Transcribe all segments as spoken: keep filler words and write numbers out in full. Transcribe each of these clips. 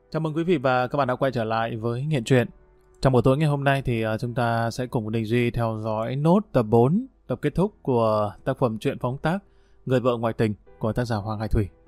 Chào mừng quý vị và các bạn đã quay trở lại với Nghiện Truyện. Trong buổi tối ngày hôm nay thì uh, chúng ta sẽ cùng Đình Duy theo dõi nốt tập bốn, tập kết thúc của tác phẩm truyện phóng tác Người vợ ngoại tình của tác giả Hoàng Hải Thủy.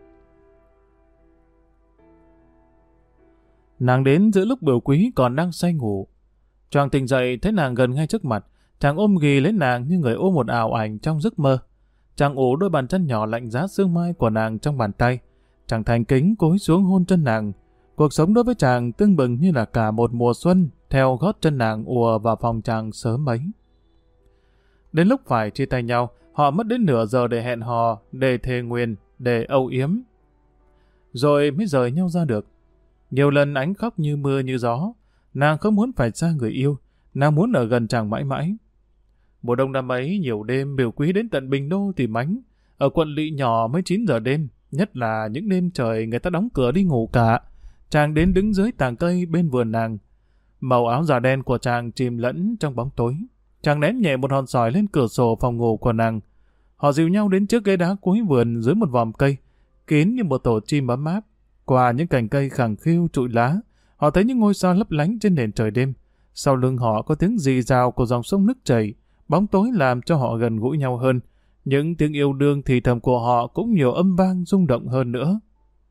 Nàng đến giữa lúc Bửu Quý còn đang say ngủ. Chàng tỉnh dậy thấy nàng gần ngay trước mặt, chàng ôm ghì lấy nàng như người ôm một ảo ảnh trong giấc mơ. Chàng ủ đôi bàn chân nhỏ lạnh giá sương mai của nàng trong bàn tay. Chàng thành kính cúi xuống hôn chân nàng. Cuộc sống đối với chàng tưng bừng như là cả một mùa xuân theo gót chân nàng ùa vào phòng chàng sớm ấy. Đến lúc phải chia tay nhau, họ mất đến nửa giờ để hẹn hò, để thề nguyền, để âu yếm. Rồi mới rời nhau ra được. Nhiều lần ánh khóc như mưa như gió. Nàng không muốn phải xa người yêu, nàng muốn ở gần chàng mãi mãi. Mùa đông năm ấy, nhiều đêm Bửu Quý đến tận Bình Đô tìm ánh. Ở quận lỵ nhỏ mới chín giờ đêm, nhất là những đêm trời người ta đóng cửa đi ngủ cả. Chàng đến đứng dưới tàng cây bên vườn nàng. Màu áo già đen của chàng chìm lẫn trong bóng tối. Chàng ném nhẹ một hòn sỏi lên cửa sổ phòng ngủ của nàng. Họ dìu nhau đến trước ghế đá cuối vườn dưới một vòm cây, kín như một tổ chim ấm áp. Qua những cành cây khẳng khiu trụi lá, họ thấy những ngôi sao lấp lánh trên nền trời đêm. Sau lưng họ có tiếng rì rào của dòng sông nước chảy. Bóng tối làm cho họ gần gũi nhau hơn. Những tiếng yêu đương thì thầm của họ cũng nhiều âm vang rung động hơn nữa.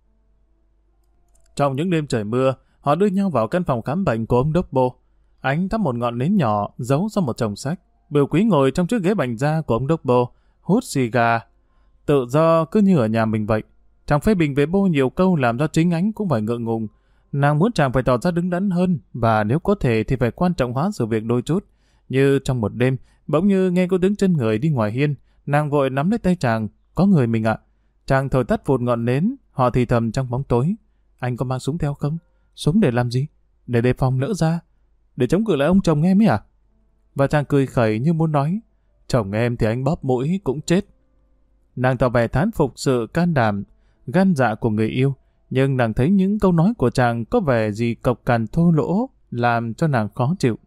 Trong những đêm trời mưa, họ đưa nhau vào căn phòng khám bệnh của ông Đốc Bô. Ánh thắp một ngọn nến nhỏ giấu sau một chồng sách. Bửu Quý ngồi trong chiếc ghế bành da của ông Đốc Bô, hút xì gà, tự do cứ như ở nhà mình vậy. Chàng phê bình về Bô nhiều câu làm cho chính Ánh cũng phải ngượng ngùng. Nàng muốn chàng phải tỏ ra đứng đắn hơn, và nếu có thể thì phải quan trọng hóa sự việc đôi chút. Như trong một đêm, bỗng như nghe có tiếng chân người đi ngoài hiên, nàng vội nắm lấy tay chàng. Có người mình ạ. Chàng thổi tắt vụt ngọn nến, họ thì thầm trong bóng tối. Anh có mang súng theo không? Súng để làm gì? Để đề phòng lỡ ra. Để chống cự lại ông chồng em ấy à? Và chàng cười khẩy như muốn nói, chồng em thì anh bóp mũi cũng chết. Nàng tỏ vẻ thán phục sự can đảm, gan dạ của người yêu, nhưng nàng thấy những câu nói của chàng có vẻ gì cộc cằn thô lỗ, làm cho nàng khó chịu.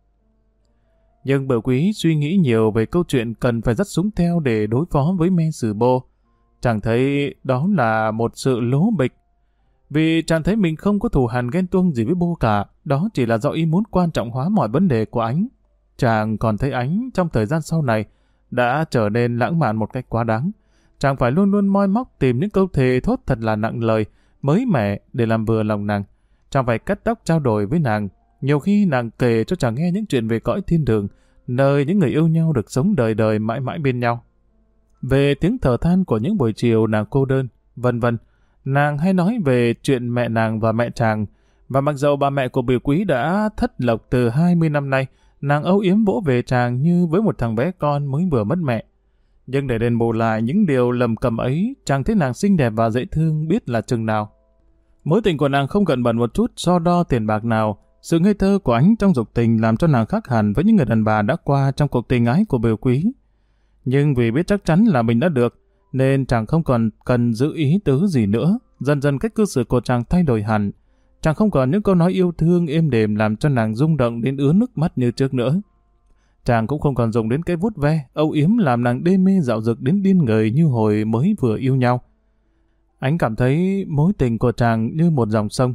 Nhưng Bửu Quý suy nghĩ nhiều về câu chuyện cần phải dắt súng theo để đối phó với me sử Bô. Chàng thấy đó là một sự lố bịch. Vì chàng thấy mình không có thù hằn ghen tuông gì với Bô cả, đó chỉ là do ý muốn quan trọng hóa mọi vấn đề của Ánh. Chàng còn thấy Ánh trong thời gian sau này đã trở nên lãng mạn một cách quá đáng. Chàng phải luôn luôn moi móc tìm những câu thề thốt thật là nặng lời, mới mẻ để làm vừa lòng nàng. Chàng phải cắt tóc trao đổi với nàng. Nhiều khi nàng kể cho chàng nghe những chuyện về cõi thiên đường, nơi những người yêu nhau được sống đời đời mãi mãi bên nhau. Về tiếng thở than của những buổi chiều nàng cô đơn, vân vân. Nàng hay nói về chuyện mẹ nàng và mẹ chàng, và mặc dầu bà mẹ của Bửu Quý đã thất lộc từ hai mươi năm nay, nàng âu yếm vỗ về chàng như với một thằng bé con mới vừa mất mẹ. Nhưng để đền bù lại những điều lầm cầm ấy, chàng thấy nàng xinh đẹp và dễ thương biết là chừng nào. Mối tình của nàng không cần bận một chút so đo tiền bạc nào. Sự ngây thơ của Ánh trong dục tình làm cho nàng khác hẳn với những người đàn bà đã qua trong cuộc tình ái của Bửu Quý. Nhưng vì biết chắc chắn là mình đã được, nên chàng không còn cần giữ ý tứ gì nữa. Dần dần cách cư xử của chàng thay đổi hẳn. Chàng không còn những câu nói yêu thương êm đềm làm cho nàng rung động đến ứa nước mắt như trước nữa. Chàng cũng không còn dùng đến cái vuốt ve, âu yếm làm nàng đê mê dạo dực đến điên người như hồi mới vừa yêu nhau. Ánh cảm thấy mối tình của chàng như một dòng sông.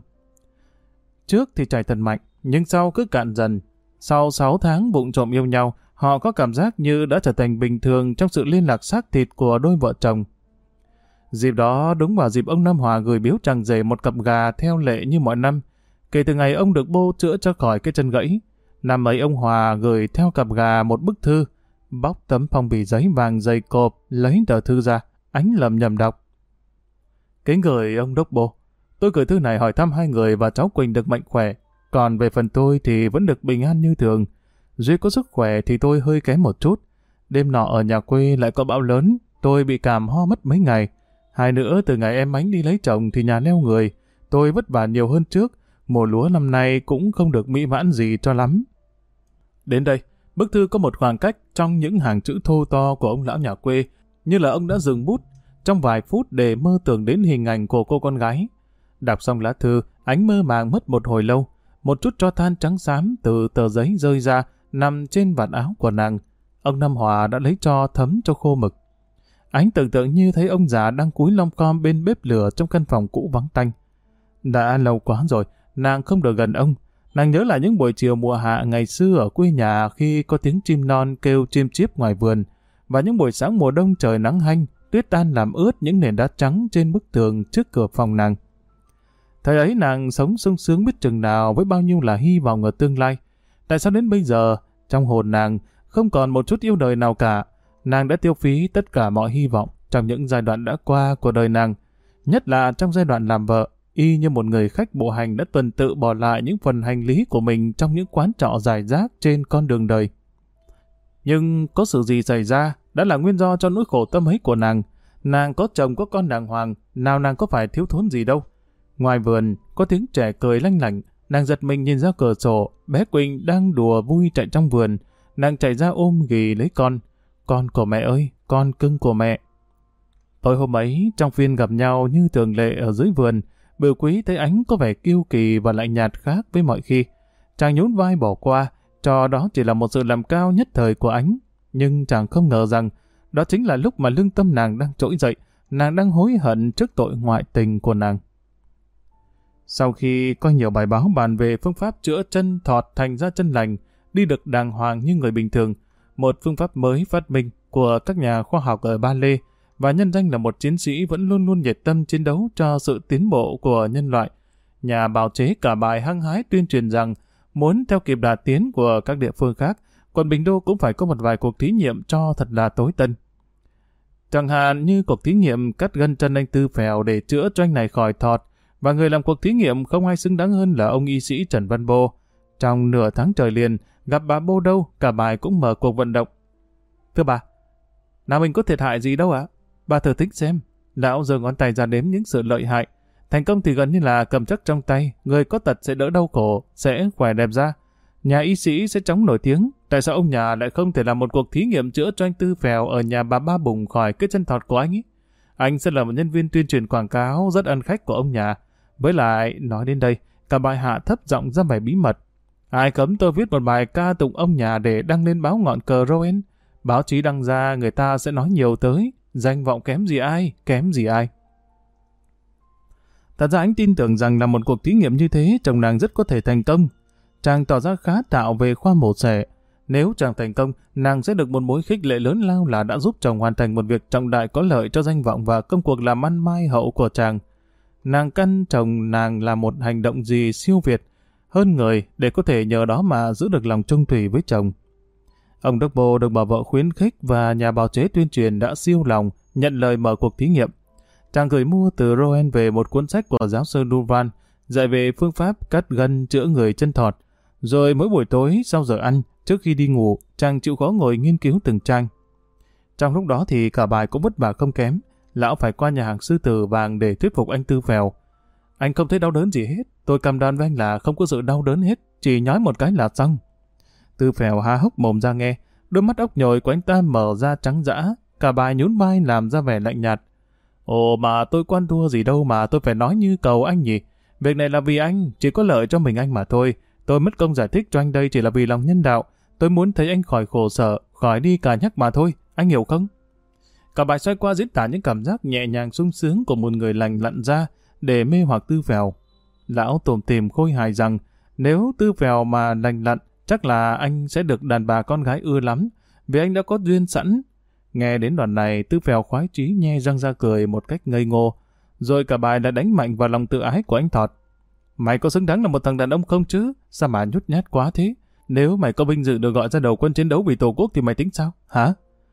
Trước thì chảy thật mạnh, nhưng sau cứ cạn dần. Sau sáu tháng vụng trộm yêu nhau, họ có cảm giác như đã trở thành bình thường trong sự liên lạc xác thịt của đôi vợ chồng. Dịp đó đúng vào dịp ông Nam Hòa gửi biếu chàng rể một cặp gà theo lệ như mọi năm. Kể từ ngày ông được Bô chữa cho khỏi cái chân gãy, năm ấy ông Hòa gửi theo cặp gà một bức thư, bóc tấm phong bì giấy vàng dày cộp, lấy tờ thư ra. Ánh lầm nhầm đọc: Kính gửi ông Đốc Bô, tôi gửi thư này hỏi thăm hai người và cháu Quỳnh được mạnh khỏe. Còn về phần tôi thì vẫn được bình an như thường. Duy có sức khỏe thì tôi hơi kém một chút. Đêm nọ ở nhà quê lại có bão lớn, tôi bị cảm ho mất mấy ngày. Hai nữa từ ngày em Ánh đi lấy chồng thì nhà neo người, tôi vất vả nhiều hơn trước. Mùa lúa năm nay cũng không được mỹ mãn gì cho lắm. Đến đây, bức thư có một khoảng cách trong những hàng chữ thô to của ông lão nhà quê, như là ông đã dừng bút trong vài phút để mơ tưởng đến hình ảnh của cô con gái. Đọc xong lá thư, Ánh mơ màng mất một hồi lâu. Một chút tro than trắng xám từ tờ giấy rơi ra, nằm trên vạt áo của nàng. Ông Nam Hòa đã lấy tro thấm cho khô mực. Ánh tưởng tượng như thấy ông già đang cúi lom khom bên bếp lửa trong căn phòng cũ vắng tanh. Đã lâu quá rồi, nàng không được gần ông. Nàng nhớ lại những buổi chiều mùa hạ ngày xưa ở quê nhà khi có tiếng chim non kêu chim chiếp ngoài vườn, và những buổi sáng mùa đông trời nắng hanh, tuyết tan làm ướt những nền đá trắng trên bức tường trước cửa phòng nàng. Thời ấy nàng sống sung sướng biết chừng nào với bao nhiêu là hy vọng ở tương lai. Tại sao đến bây giờ, trong hồn nàng không còn một chút yêu đời nào cả? Nàng đã tiêu phí tất cả mọi hy vọng trong những giai đoạn đã qua của đời nàng, nhất là trong giai đoạn làm vợ, y như một người khách bộ hành đã tuần tự bỏ lại những phần hành lý của mình trong những quán trọ rải rác trên con đường đời. Nhưng có sự gì xảy ra đã là nguyên do cho nỗi khổ tâm ấy của nàng. Nàng có chồng có con đàng hoàng, nào nàng có phải thiếu thốn gì đâu. Ngoài vườn có tiếng trẻ cười lanh lảnh, nàng giật mình nhìn ra cửa sổ, bé Quỳnh đang đùa vui chạy trong vườn. Nàng chạy ra ôm ghì lấy con. Con của mẹ ơi, con cưng của mẹ. Tối hôm ấy, trong phiên gặp nhau như thường lệ ở dưới vườn, Bửu Quý thấy Ánh có vẻ kiêu kỳ và lạnh nhạt khác với mọi khi. Chàng nhún vai bỏ qua, cho đó chỉ là một sự làm cao nhất thời của Ánh. Nhưng chàng không ngờ rằng, đó chính là lúc mà lương tâm nàng đang trỗi dậy, nàng đang hối hận trước tội ngoại tình của nàng. Sau khi có nhiều bài báo bàn về phương pháp chữa chân thọt thành ra chân lành, đi được đàng hoàng như người bình thường, một phương pháp mới phát minh của các nhà khoa học ở Ba Lê, và nhân danh là một chiến sĩ vẫn luôn luôn nhiệt tâm chiến đấu cho sự tiến bộ của nhân loại, nhà bào chế cả bài hăng hái tuyên truyền rằng muốn theo kịp đà tiến của các địa phương khác, quận Bình Đô cũng phải có một vài cuộc thí nghiệm cho thật là tối tân. Chẳng hạn như cuộc thí nghiệm cắt gân chân anh Tư Phèo để chữa cho anh này khỏi thọt, và người làm cuộc thí nghiệm không ai xứng đáng hơn là ông y sĩ Trần Văn Bô. Trong nửa tháng trời liền, gặp bà Bô đâu, cả bài cũng mở cuộc vận động. Thưa bà, nào mình có thiệt hại gì đâu ạ? Bà thử tính xem. Lão giơ ngón tay ra đếm những sự lợi hại. Thành công thì gần như là cầm chắc trong tay, người có tật sẽ đỡ đau khổ, sẽ khỏe đẹp ra. Nhà y sĩ sẽ chóng nổi tiếng. Tại sao ông nhà lại không thể làm một cuộc thí nghiệm chữa cho anh Tư Phèo ở nhà bà Ba Bùng khỏi cái chân thọt của anh ấy? Anh sẽ là một nhân viên tuyên truyền quảng cáo rất ân khách của ông nhà. Với lại, nói đến đây, cả bài hạ thấp giọng ra vẻ bí mật. Ai cấm tôi viết một bài ca tụng ông nhà để đăng lên báo Ngọn Cờ Rouen? Báo chí đăng ra người ta sẽ nói nhiều tới, danh vọng kém gì ai, kém gì ai. Thật ra anh tin tưởng rằng là một cuộc thí nghiệm như thế chồng nàng rất có thể thành công. Chàng tỏ ra khá tạo về khoa mổ xẻ. Nếu chàng thành công, nàng sẽ được một mối khích lệ lớn lao là đã giúp chồng hoàn thành một việc trọng đại có lợi cho danh vọng và công cuộc làm ăn mai hậu của chàng. Nàng căn chồng nàng là một hành động gì siêu việt hơn người để có thể nhờ đó mà giữ được lòng trung thủy với chồng. Ông Đốc Bô được bà vợ khuyến khích và nhà bào chế tuyên truyền đã siêu lòng nhận lời mở cuộc thí nghiệm. Chàng gửi mua từ Rouen về một cuốn sách của giáo sư Duvan dạy về phương pháp cắt gân chữa người chân thọt. Rồi mỗi buổi tối sau giờ ăn, trước khi đi ngủ, chàng chịu khó ngồi nghiên cứu từng trang. Trong lúc đó thì cả bài cũng vất vả không kém. Lão phải qua nhà hàng sư tử vàng để thuyết phục anh Tư Phèo. Anh không thấy đau đớn gì hết. Tôi cam đoan với anh là không có sự đau đớn hết. Chỉ nhói một cái là xong. Tư Phèo há hốc mồm ra nghe. Đôi mắt ốc nhồi của anh ta mở ra trắng dã. Cả bài nhún vai làm ra vẻ lạnh nhạt. Ồ mà tôi quan thua gì đâu mà tôi phải nói như cầu anh nhỉ. Việc này là vì anh, chỉ có lợi cho mình anh mà thôi. Tôi mất công giải thích cho anh đây chỉ là vì lòng nhân đạo. Tôi muốn thấy anh khỏi khổ sở, khỏi đi cà nhắc mà thôi. Anh hiểu không? Cả bài xoay qua diễn tả những cảm giác nhẹ nhàng sung sướng của một người lành lặn ra để mê hoặc Tư Phèo. Lão tủm tỉm khôi hài rằng nếu Tư Phèo mà lành lặn chắc là anh sẽ được đàn bà con gái ưa lắm vì anh đã có duyên sẵn. Nghe đến đoạn này Tư Phèo khoái chí nhe răng ra cười một cách ngây ngô. Rồi cả bài đã đánh mạnh vào lòng tự ái của anh Thọt. Mày có xứng đáng là một thằng đàn ông không chứ? Sao mà nhút nhát quá thế? Nếu mày có vinh dự được gọi ra đầu quân chiến đấu vì Tổ quốc thì mày tính sao? Hả?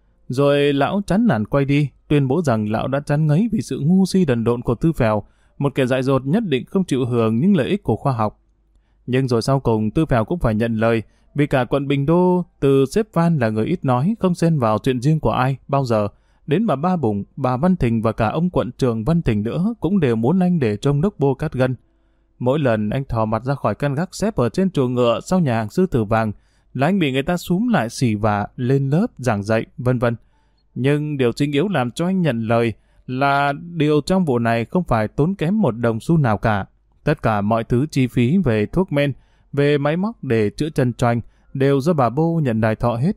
Rồi lão chán nản quay đi, tuyên bố rằng lão đã chán ngấy vì sự ngu si đần độn của Tư Phèo, một kẻ dại dột nhất định không chịu hưởng những lợi ích của khoa học. Nhưng rồi sau cùng Tư Phèo cũng phải nhận lời, vì cả quận Bình Đô, từ sếp Van là người ít nói, không xen vào chuyện riêng của ai, bao giờ, đến bà Ba Bùng, bà Văn Thình và cả ông quận trưởng Văn Thình nữa cũng đều muốn anh để trông Đốc Bô cắt gân. Mỗi lần anh thò mặt ra khỏi căn gác xếp ở trên chuồng ngựa sau nhà hàng sư tử vàng, là anh bị người ta xúm lại xỉ vả, lên lớp, giảng dạy, vân vân. Nhưng điều chính yếu làm cho anh nhận lời là điều trong vụ này không phải tốn kém một đồng xu nào cả. Tất cả mọi thứ chi phí về thuốc men, về máy móc để chữa chân cho anh đều do bà Bô nhận đài thọ hết.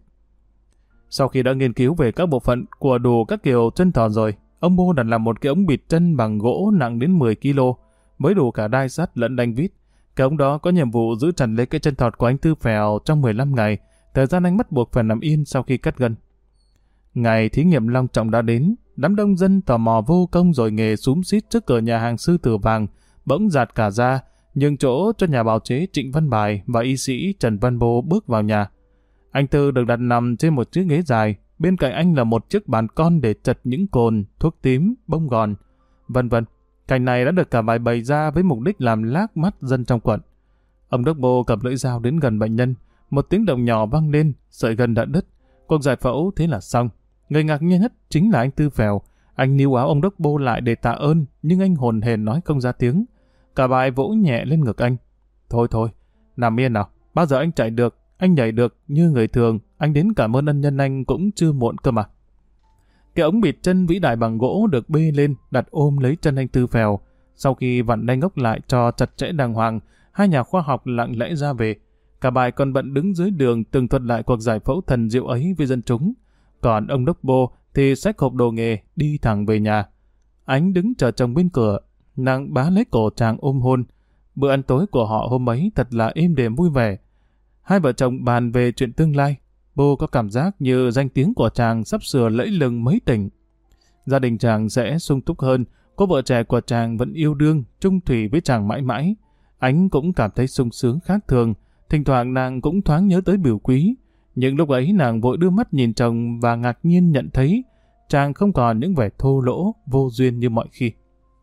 Sau khi đã nghiên cứu về các bộ phận của đủ các kiểu chân thỏ rồi, ông Bô đặt làm một cái ống bịt chân bằng gỗ nặng đến mười ki lô, với đủ cả đai sắt lẫn đanh vít. Cái ông đó có nhiệm vụ giữ chặt lấy cái chân thọt của anh Tư Phèo trong mười lăm ngày, thời gian anh bắt buộc phải nằm yên sau khi cắt gân. Ngày thí nghiệm long trọng đã đến, đám đông dân tò mò vô công rồi nghề xúm xít trước cửa nhà hàng Sư Tử Vàng, bỗng dạt cả ra, nhường chỗ cho nhà bào chế Trịnh Văn Bài và y sĩ Trần Văn Bô bước vào nhà. Anh Tư được đặt nằm trên một chiếc ghế dài, bên cạnh anh là một chiếc bàn con để chật những cồn, thuốc tím, bông gòn, vân vân. Cảnh này đã được cả bài bày ra với mục đích làm lác mắt dân trong quận. Ông Đốc Bô cầm lưỡi dao đến gần bệnh nhân, một tiếng động nhỏ vang lên, sợi gân đã đứt. Cuộc giải phẫu thế là xong. Người ngạc nhiên nhất chính là anh Tư Phèo. Anh níu áo ông Đốc Bô lại để tạ ơn, nhưng anh hồn hển nói không ra tiếng. Cả bài vỗ nhẹ lên ngực anh. Thôi thôi, nằm yên nào, bao giờ anh chạy được, anh nhảy được như người thường, anh đến cảm ơn ân nhân anh cũng chưa muộn cơ mà. Cái ống bịt chân vĩ đại bằng gỗ được bê lên, đặt ôm lấy chân anh Tư Phèo. Sau khi vặn đai ngốc lại cho chặt chẽ đàng hoàng, hai nhà khoa học lặng lẽ ra về. Cả bài còn bận đứng dưới đường tường thuật lại cuộc giải phẫu thần diệu ấy với dân chúng. Còn ông Đốc Bô thì xách hộp đồ nghề đi thẳng về nhà. Ánh đứng chờ chồng bên cửa, nàng bá lấy cổ chàng ôm hôn. Bữa ăn tối của họ hôm ấy thật là êm đềm vui vẻ. Hai vợ chồng bàn về chuyện tương lai. Bô có cảm giác như danh tiếng của chàng sắp sửa lẫy lừng mấy tỉnh. Gia đình chàng sẽ sung túc hơn, cô vợ trẻ của chàng vẫn yêu đương, chung thủy với chàng mãi mãi. Ánh cũng cảm thấy sung sướng khác thường, thỉnh thoảng nàng cũng thoáng nhớ tới Biểu Quý. Nhưng lúc ấy nàng vội đưa mắt nhìn chồng và ngạc nhiên nhận thấy chàng không còn những vẻ thô lỗ, vô duyên như mọi khi.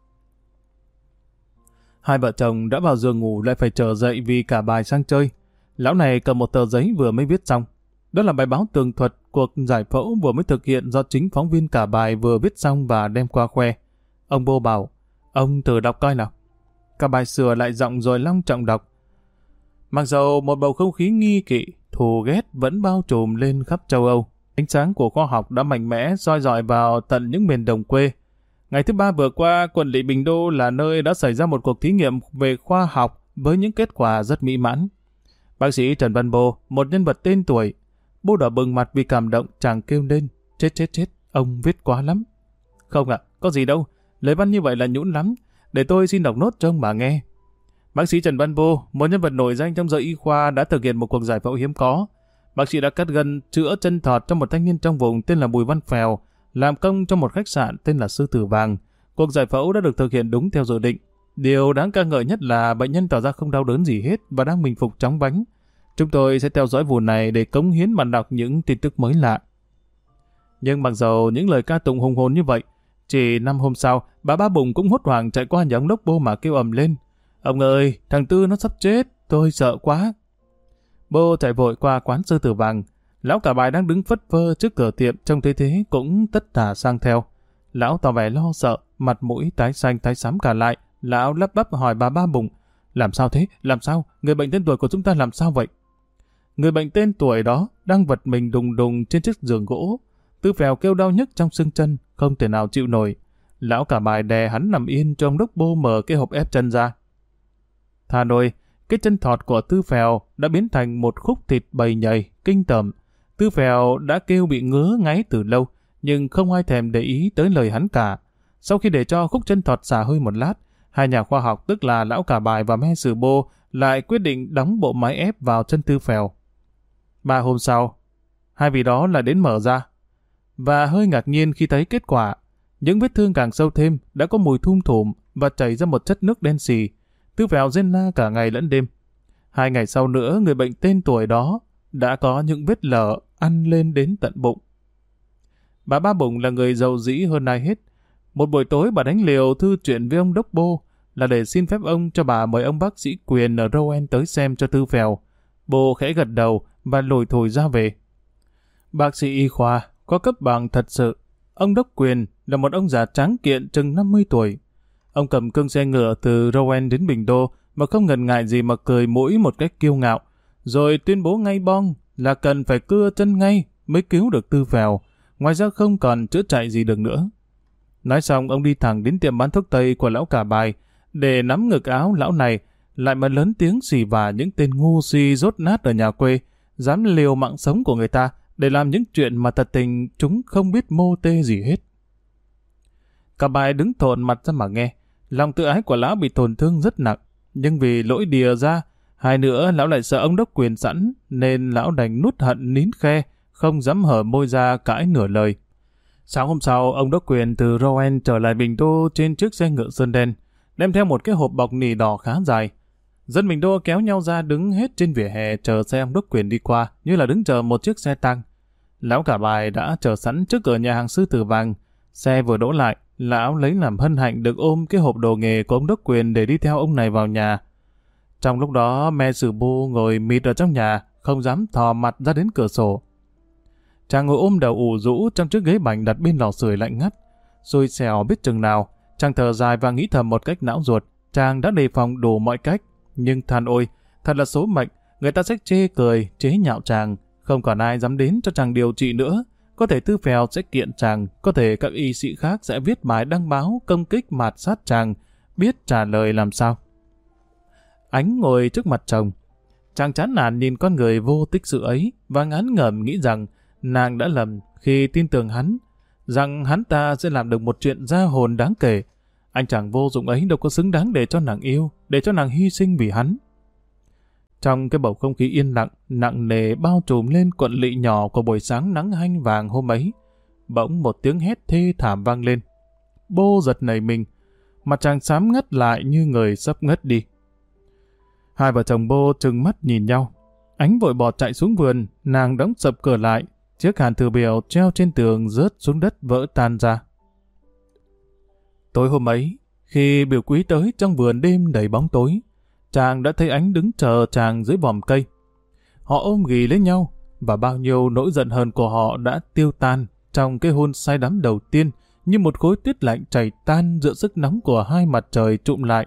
Hai vợ chồng đã vào giường ngủ lại phải trở dậy vì cả bài sang chơi. Lão này cầm một tờ giấy vừa mới viết xong. Đó là bài báo tường thuật cuộc giải phẫu vừa mới thực hiện do chính phóng viên cả bài vừa viết xong và đem qua khoe. Ông Bô bảo, ông thử đọc coi nào. Cả bài sửa lại giọng rồi long trọng đọc. Mặc dầu một bầu không khí nghi kỵ, thù ghét vẫn bao trùm lên khắp châu Âu, ánh sáng của khoa học đã mạnh mẽ soi rọi vào tận những miền đồng quê. Ngày thứ ba vừa qua, quận lỵ Bình Đô là nơi đã xảy ra một cuộc thí nghiệm về khoa học với những kết quả rất mỹ mãn. Bác sĩ Trần Văn Bô, một nhân vật tên tuổi, Bô đỏ bừng mặt vì cảm động, chàng kêu lên, chết chết chết, ông viết quá lắm. Không ạ, có gì đâu, lời văn như vậy là nhũn lắm, để tôi xin đọc nốt cho ông bà nghe. Bác sĩ Trần Văn Bô, một nhân vật nổi danh trong giới y khoa đã thực hiện một cuộc giải phẫu hiếm có. Bác sĩ đã cắt gân, chữa chân thọt cho một thanh niên trong vùng tên là Bùi Văn Phèo, làm công trong một khách sạn tên là Sư Tử Vàng. Cuộc giải phẫu đã được thực hiện đúng theo dự định. Điều đáng ca ngợi nhất là bệnh nhân tỏ ra không đau đớn gì hết và đang bình phục chóng vánh. Chúng tôi sẽ theo dõi vụ này để cống hiến bạn đọc những tin tức mới lạ. Nhưng mặc dầu những lời ca tụng hùng hồn như vậy, chỉ năm hôm sau, bà Ba Bùng cũng hốt hoảng chạy qua nhà ông Đốc Bô mà kêu ầm lên. Ông ơi, thằng Tư nó sắp chết, tôi sợ quá. Bô chạy vội qua quán Sư Tử Vàng. Lão cả bài đang đứng phất phơ trước cửa tiệm trông thấy thế cũng tất tả sang theo. Lão tỏ vẻ lo sợ, mặt mũi tái xanh tái xám cả lại. Lão lắp bắp hỏi bà Ba Bùng. Làm sao thế? Làm sao? Người bệnh tên tuổi của chúng ta làm sao vậy? Người bệnh tên tuổi đó đang vật mình đùng đùng trên chiếc giường gỗ. Tư Phèo kêu đau nhức trong xương chân, không thể nào chịu nổi. Lão cả bài đè hắn nằm yên cho ông Đốc Bô mở cái hộp ép chân ra. Thà nồi, cái chân thọt của Tư Phèo đã biến thành một khúc thịt bầy nhầy, kinh tởm. Tư Phèo đã kêu bị ngứa ngáy từ lâu, nhưng không ai thèm để ý tới lời hắn cả. Sau khi để cho khúc chân thọt xả hơi một lát, hai nhà khoa học tức là lão cả bài và me sử Bô lại quyết định đóng bộ máy ép vào chân Tư Phèo. Ba hôm sau, hai vị đó lại đến mở ra, và hơi ngạc nhiên khi thấy kết quả. Những vết thương càng sâu thêm, đã có mùi thum thủm và chảy ra một chất nước đen xì. Tư Phèo rên la cả ngày lẫn đêm. Hai ngày sau nữa, người bệnh tên tuổi đó đã có những vết lở ăn lên đến tận bụng. Bà Ba Bùng là người giàu dĩ hơn ai hết. Một buổi tối bà đánh liều thư chuyện với ông Đốc Bô là để xin phép ông cho bà mời ông bác sĩ Quyền ở Rouen tới xem cho Tư Phèo. Bô khẽ gật đầu và lủi thủi ra về. Bác sĩ y khoa có cấp bằng thật sự. Ông Đốc Quyền là một ông già tráng kiện chừng năm mươi tuổi. Ông cầm cương xe ngựa từ Rouen đến Bình Đô mà không ngần ngại gì mà cười mũi một cách kiêu ngạo, rồi tuyên bố ngay bong là cần phải cưa chân ngay mới cứu được Tư Phèo, ngoài ra không còn chữa chạy gì được nữa. Nói xong ông đi thẳng đến tiệm bán thuốc tây của lão cả bài để nắm ngực áo lão này, lại mà lớn tiếng xì vả những tên ngu si dốt nát ở nhà quê, dám liều mạng sống của người ta để làm những chuyện mà thật tình chúng không biết mô tê gì hết. Cả bài đứng thộn mặt ra mà nghe, lòng tự ái của lão bị tổn thương rất nặng. Nhưng vì lỗi đìa ra, hai nữa lão lại sợ ông đốc quyền sẵn, nên lão đành nuốt hận nín khe, không dám hở môi ra cãi nửa lời. Sáng hôm sau, ông đốc quyền từ Rouen trở lại Bình Đô trên chiếc xe ngựa sơn đen, đem theo một cái hộp bọc nỉ đỏ khá dài. Dân Bình Đô kéo nhau ra đứng hết trên vỉa hè chờ xe ông đốc quyền đi qua, như là đứng chờ một chiếc xe tăng. Lão Cả Bài đã chờ sẵn trước cửa nhà hàng Sư Tử Vàng. Xe vừa đỗ lại, lão lấy làm hân hạnh được ôm cái hộp đồ nghề của ông đốc quyền để đi theo ông này vào nhà. Trong lúc đó, Me Sử Bu ngồi mịt ở trong nhà, không dám thò mặt ra đến cửa sổ. Chàng ngồi ôm đầu ủ rũ trong chiếc ghế bành đặt bên lò sưởi lạnh ngắt. Xui xẻo biết chừng nào, chàng thở dài và nghĩ thầm một cách não ruột. Chàng đã đề phòng đủ mọi cách, nhưng than ôi, thật là số mệnh, người ta sẽ chê cười, chế nhạo chàng. Không còn ai dám đến cho chàng điều trị nữa. Có thể Tư Phèo sẽ kiện chàng, có thể các y sĩ khác sẽ viết bài đăng báo công kích mạt sát chàng, biết trả lời làm sao. Ánh ngồi trước mặt chồng. Chàng chán nản nhìn con người vô tích sự ấy và ngán ngẩm nghĩ rằng nàng đã lầm khi tin tưởng hắn, rằng hắn ta sẽ làm được một chuyện ra hồn đáng kể. Anh chàng vô dụng ấy đâu có xứng đáng để cho nàng yêu, để cho nàng hy sinh vì hắn. Trong cái bầu không khí yên lặng, nặng nề bao trùm lên quận lỵ nhỏ của buổi sáng nắng hanh vàng hôm ấy, bỗng một tiếng hét thê thảm vang lên. Bô giật nảy mình, mặt chàng xám ngắt lại như người sắp ngất đi. Hai vợ chồng Bô trừng mắt nhìn nhau. Ánh vội bọt chạy xuống vườn, nàng đóng sập cửa lại, chiếc hàn thư biểu treo trên tường rớt xuống đất vỡ tan ra. Tối hôm ấy, khi Biểu Quý tới trong vườn đêm đầy bóng tối, chàng đã thấy Ánh đứng chờ chàng dưới vòm cây. Họ ôm ghì lấy nhau, và bao nhiêu nỗi giận hờn của họ đã tiêu tan trong cái hôn say đắm đầu tiên, như một khối tuyết lạnh chảy tan giữa sức nóng của hai mặt trời trụm lại.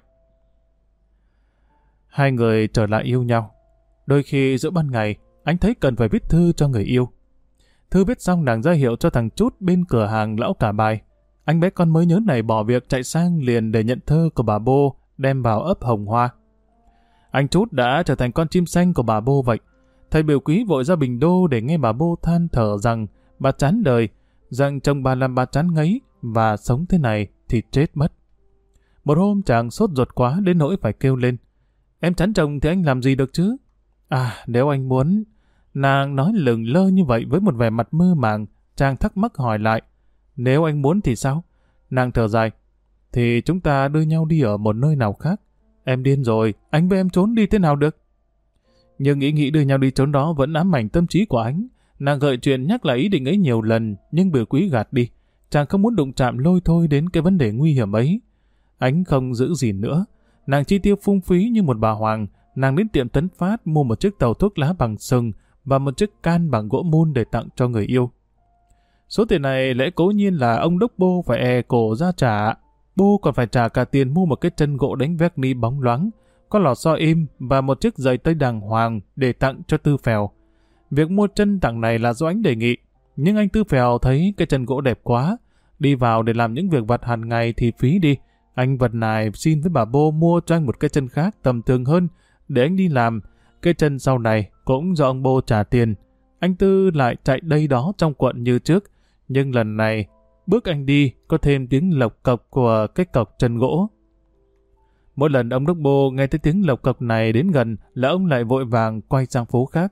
Hai người trở lại yêu nhau. Đôi khi giữa ban ngày, anh thấy cần phải viết thư cho người yêu. Thư viết xong nàng ra hiệu cho thằng Trút bên cửa hàng Lão Cả Bài. Anh bé con mới nhớ này bỏ việc chạy sang liền để nhận thơ của bà Bô, đem vào ấp Hồng Hoa. Anh Trút đã trở thành con chim xanh của bà Bô vậy. Thầy Biểu Quý vội ra Bình Đô để nghe bà Bô than thở rằng bà chán đời, rằng chồng bà làm bà chán ngấy và sống thế này thì chết mất. Một hôm chàng sốt ruột quá đến nỗi phải kêu lên. Em chán chồng thì anh làm gì được chứ? À, nếu anh muốn... Nàng nói lừng lơ như vậy với một vẻ mặt mơ màng. Chàng thắc mắc hỏi lại. Nếu anh muốn thì sao? Nàng thở dài. Thì chúng ta đưa nhau đi ở một nơi nào khác. Em điên rồi, anh với em trốn đi thế nào được? Nhưng ý nghĩ đưa nhau đi trốn đó vẫn ám ảnh tâm trí của anh. Nàng gợi chuyện nhắc lại ý định ấy nhiều lần, nhưng Biểu Quý gạt đi. Chàng không muốn đụng chạm lôi thôi đến cái vấn đề nguy hiểm ấy. Anh không giữ gìn nữa. Nàng chi tiêu phung phí như một bà hoàng. Nàng đến tiệm Tấn Phát mua một chiếc tàu thuốc lá bằng sừng và một chiếc can bằng gỗ mun để tặng cho người yêu. Số tiền này lẽ cố nhiên là ông đốc Bô phải e cổ ra trả. Bô còn phải trả cả tiền mua một cái chân gỗ đánh vét ni bóng loáng, con lò xo im và một chiếc giày tây đàng hoàng để tặng cho Tư Phèo. Việc mua chân tặng này là do anh đề nghị, nhưng anh Tư Phèo thấy cái chân gỗ đẹp quá, đi vào để làm những việc vặt hàng ngày thì phí đi. Anh vật nài xin với bà Bô mua cho anh một cái chân khác tầm thường hơn để anh đi làm. Cái chân sau này cũng do ông Bô trả tiền. Anh Tư lại chạy đây đó trong quận như trước, nhưng lần này bước anh đi có thêm tiếng lộc cộc của cái cọc chân gỗ. Mỗi lần ông đốc Bô nghe thấy tiếng lộc cộc này đến gần là ông lại vội vàng quay sang phố khác.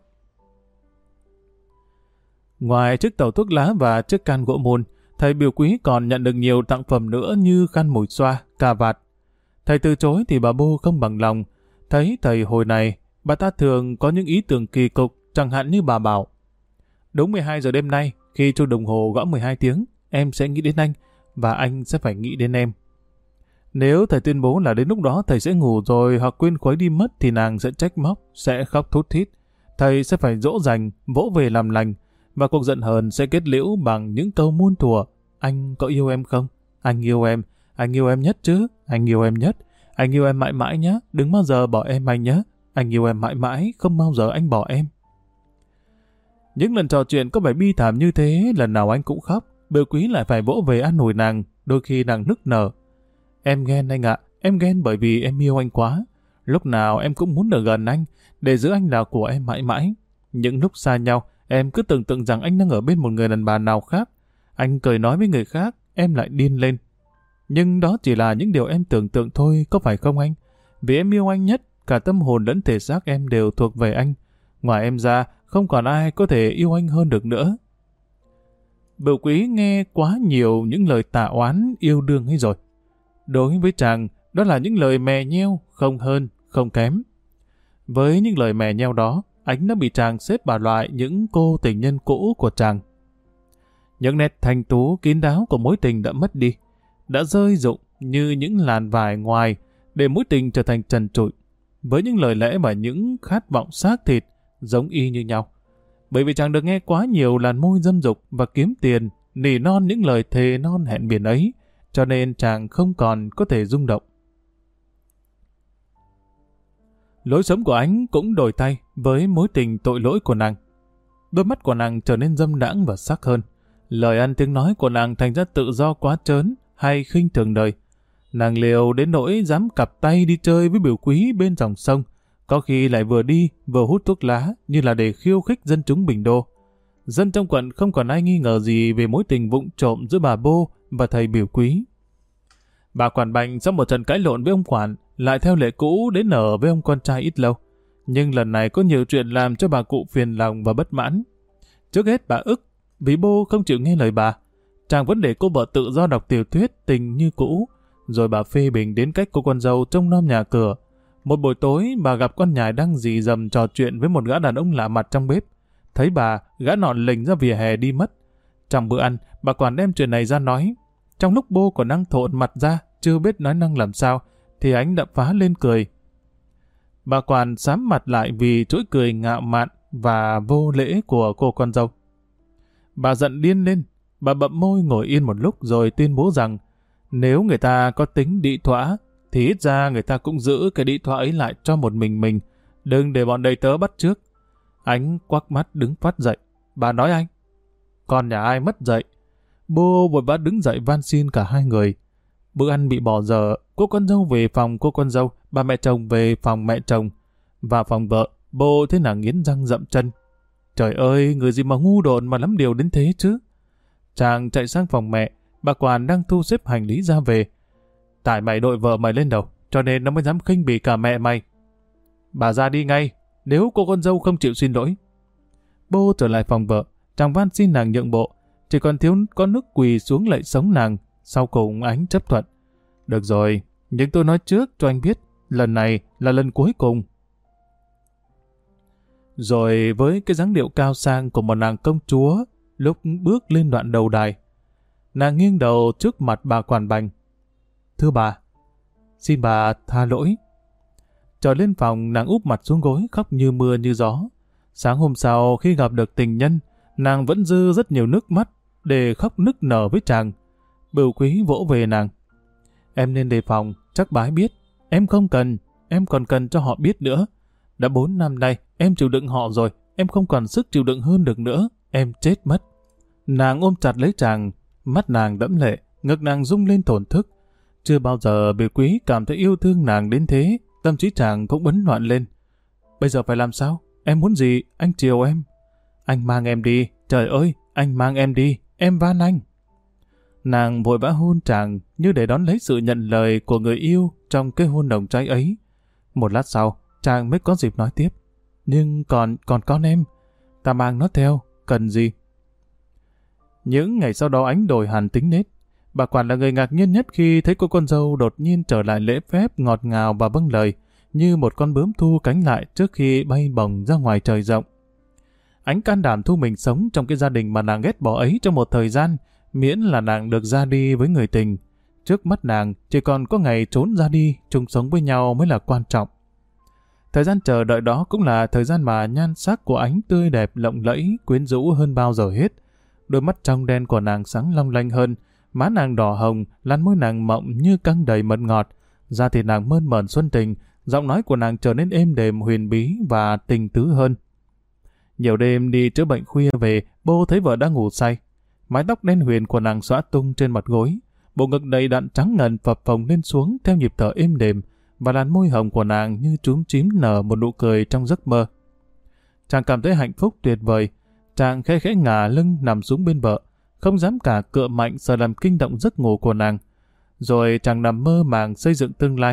Ngoài chiếc tàu thuốc lá và chiếc can gỗ môn, thầy Biểu Quý còn nhận được nhiều tặng phẩm nữa như khăn mùi xoa, cà vạt. Thầy từ chối thì bà Bô không bằng lòng. Thấy thầy hồi này, bà ta thường có những ý tưởng kỳ cục, chẳng hạn như bà bảo. Đúng mười hai giờ đêm nay, khi chuông đồng hồ gõ mười hai tiếng, em sẽ nghĩ đến anh, và anh sẽ phải nghĩ đến em. Nếu thầy tuyên bố là đến lúc đó thầy sẽ ngủ rồi hoặc quên khuấy đi mất thì nàng sẽ trách móc, sẽ khóc thút thít. Thầy sẽ phải dỗ dành, vỗ về làm lành, và cuộc giận hờn sẽ kết liễu bằng những câu muôn thuở. Anh có yêu em không? Anh yêu em. Anh yêu em nhất chứ? Anh yêu em nhất. Anh yêu em mãi mãi nhé. Đừng bao giờ bỏ em anh nhé. Anh yêu em mãi mãi, không bao giờ anh bỏ em. Những lần trò chuyện có vẻ bi thảm như thế, lần nào anh cũng khóc. Biểu Quý lại phải vỗ về an ủi nàng, đôi khi nàng nức nở. Em ghen anh ạ, em ghen bởi vì em yêu anh quá. Lúc nào em cũng muốn được gần anh, để giữ anh là của em mãi mãi. Những lúc xa nhau, em cứ tưởng tượng rằng anh đang ở bên một người đàn bà nào khác. Anh cười nói với người khác, em lại điên lên. Nhưng đó chỉ là những điều em tưởng tượng thôi, có phải không anh? Vì em yêu anh nhất, cả tâm hồn lẫn thể xác em đều thuộc về anh. Ngoài em ra, không còn ai có thể yêu anh hơn được nữa. Bửu Quý nghe quá nhiều những lời tạ oán yêu đương ấy rồi. Đối với chàng, đó là những lời mè nheo, không hơn, không kém. Với những lời mè nheo đó, Ánh đã bị chàng xếp vào loại những cô tình nhân cũ của chàng. Những nét thanh tú kín đáo của mối tình đã mất đi, đã rơi rụng như những làn vải ngoài để mối tình trở thành trần trụi, với những lời lẽ và những khát vọng xác thịt giống y như nhau. Bởi vì chàng được nghe quá nhiều làn môi dâm dục và kiếm tiền, nỉ non những lời thề non hẹn biển ấy, cho nên chàng không còn có thể rung động. Lối sống của Ánh cũng đổi thay với mối tình tội lỗi của nàng. Đôi mắt của nàng trở nên dâm đãng và sắc hơn. Lời ăn tiếng nói của nàng thành ra tự do quá trớn hay khinh thường đời. Nàng liều đến nỗi dám cặp tay đi chơi với Bửu Quý bên dòng sông, có khi lại vừa đi vừa hút thuốc lá như là để khiêu khích dân chúng Bình Đô. Dân trong quận không còn ai nghi ngờ gì về mối tình vụng trộm giữa bà Bô và thầy Bửu Quý. Bà Quản Bành sau một trận cãi lộn với ông Quản lại theo lệ cũ đến ở với ông con trai ít lâu. Nhưng lần này có nhiều chuyện làm cho bà cụ phiền lòng và bất mãn. Trước hết bà ức vì Bô không chịu nghe lời bà. Chàng vẫn để cô vợ tự do đọc tiểu thuyết tình như cũ. Rồi bà phê bình đến cách cô con dâu trông nom nhà cửa. Một buổi tối bà gặp con nhài đang rì rầm trò chuyện với một gã đàn ông lạ mặt trong bếp. Thấy bà, gã nọ lềnh ra vỉa hè đi mất. Trong bữa ăn, bà Quản đem chuyện này ra nói. Trong lúc Bô còn đang thộn mặt ra, chưa biết nói năng làm sao, thì Ánh đã phá lên cười. Bà Quản xám mặt lại vì chuỗi cười ngạo mạn và vô lễ của cô con dâu. Bà giận điên lên, bà bậm môi ngồi yên một lúc rồi tuyên bố rằng nếu người ta có tính đị thỏa, thì ít ra người ta cũng giữ cái đị thỏa ấy lại cho một mình mình, đừng để bọn đầy tớ bắt trước. Ánh quắc mắt đứng phát dậy. Bà nói anh, con nhà ai mất dậy? Bô vội vã đứng dậy van xin cả hai người. Bữa ăn bị bỏ dở, cô con dâu về phòng cô con dâu, bà mẹ chồng về phòng mẹ chồng. Vào phòng vợ, Bô thế nào nghiến răng dậm chân. Trời ơi, người gì mà ngu độn mà lắm điều đến thế chứ? Chàng chạy sang phòng mẹ, bà Quản đang thu xếp hành lý ra về. Tại mày đội vợ mày lên đầu, cho nên nó mới dám khinh bỉ cả mẹ mày. Bà ra đi ngay, nếu cô con dâu không chịu xin lỗi. Bô trở lại phòng vợ, chàng van xin nàng nhượng bộ, chỉ còn thiếu có nước quỳ xuống lạy sống nàng. Sau cùng Ánh chấp thuận. Được rồi, nhưng tôi nói trước cho anh biết, lần này là lần cuối cùng. Rồi với cái dáng điệu cao sang của một nàng công chúa, lúc bước lên đoạn đầu đài, nàng nghiêng đầu trước mặt bà Quản Bành. Thưa bà, xin bà tha lỗi. Trở lên phòng, nàng úp mặt xuống gối khóc như mưa như gió. Sáng hôm sau khi gặp được tình nhân, nàng vẫn dư rất nhiều nước mắt để khóc nức nở với chàng. Bửu Quý vỗ về nàng. Em nên đề phòng, chắc bà ấy biết. Em không cần, em còn cần cho họ biết nữa. Đã bốn năm nay, em chịu đựng họ rồi, em không còn sức chịu đựng hơn được nữa, em chết mất. Nàng ôm chặt lấy chàng, mắt nàng đẫm lệ, ngực nàng rung lên thổn thức. Chưa bao giờ Bửu Quý cảm thấy yêu thương nàng đến thế, tâm trí chàng cũng bấn loạn lên. Bây giờ phải làm sao? Em muốn gì? Anh chiều em. Anh mang em đi, trời ơi, anh mang em đi, em van anh. Nàng vội vã hôn chàng như để đón lấy sự nhận lời của người yêu trong cái hôn nồng cháy ấy. Một lát sau, chàng mới có dịp nói tiếp. Nhưng còn, còn con em, ta mang nó theo, cần gì? Những ngày sau đó Ánh đổi hẳn tính nết. Bà Quản là người ngạc nhiên nhất khi thấy cô con dâu đột nhiên trở lại lễ phép ngọt ngào và vâng lời, như một con bướm thu cánh lại trước khi bay bổng ra ngoài trời rộng. Ánh can đảm thu mình sống trong cái gia đình mà nàng ghét bỏ ấy trong một thời gian, miễn là nàng được ra đi với người tình. Trước mắt nàng, chỉ còn có ngày trốn ra đi, chung sống với nhau mới là quan trọng. Thời gian chờ đợi đó cũng là thời gian mà nhan sắc của Ánh tươi đẹp, lộng lẫy, quyến rũ hơn bao giờ hết. Đôi mắt trong đen của nàng sáng long lanh hơn, má nàng đỏ hồng, làn môi nàng mọng như căng đầy mật ngọt, da thịt nàng mơn mởn xuân tình, giọng nói của nàng trở nên êm đềm huyền bí và tình tứ hơn. Nhiều đêm đi chữa bệnh khuya về, Bô thấy vợ đang ngủ say. Mái tóc đen huyền của nàng xõa tung trên mặt gối, bộ ngực đầy đặn trắng ngần phập phồng lên xuống theo nhịp thở êm đềm, và làn môi hồng của nàng như chúm chím nở một nụ cười trong giấc mơ. Chàng cảm thấy hạnh phúc tuyệt vời. Chàng khẽ khẽ ngả lưng nằm xuống bên vợ, không dám cả cựa mạnh sợ làm kinh động giấc ngủ của nàng. Rồi chàng nằm mơ màng xây dựng tương lai.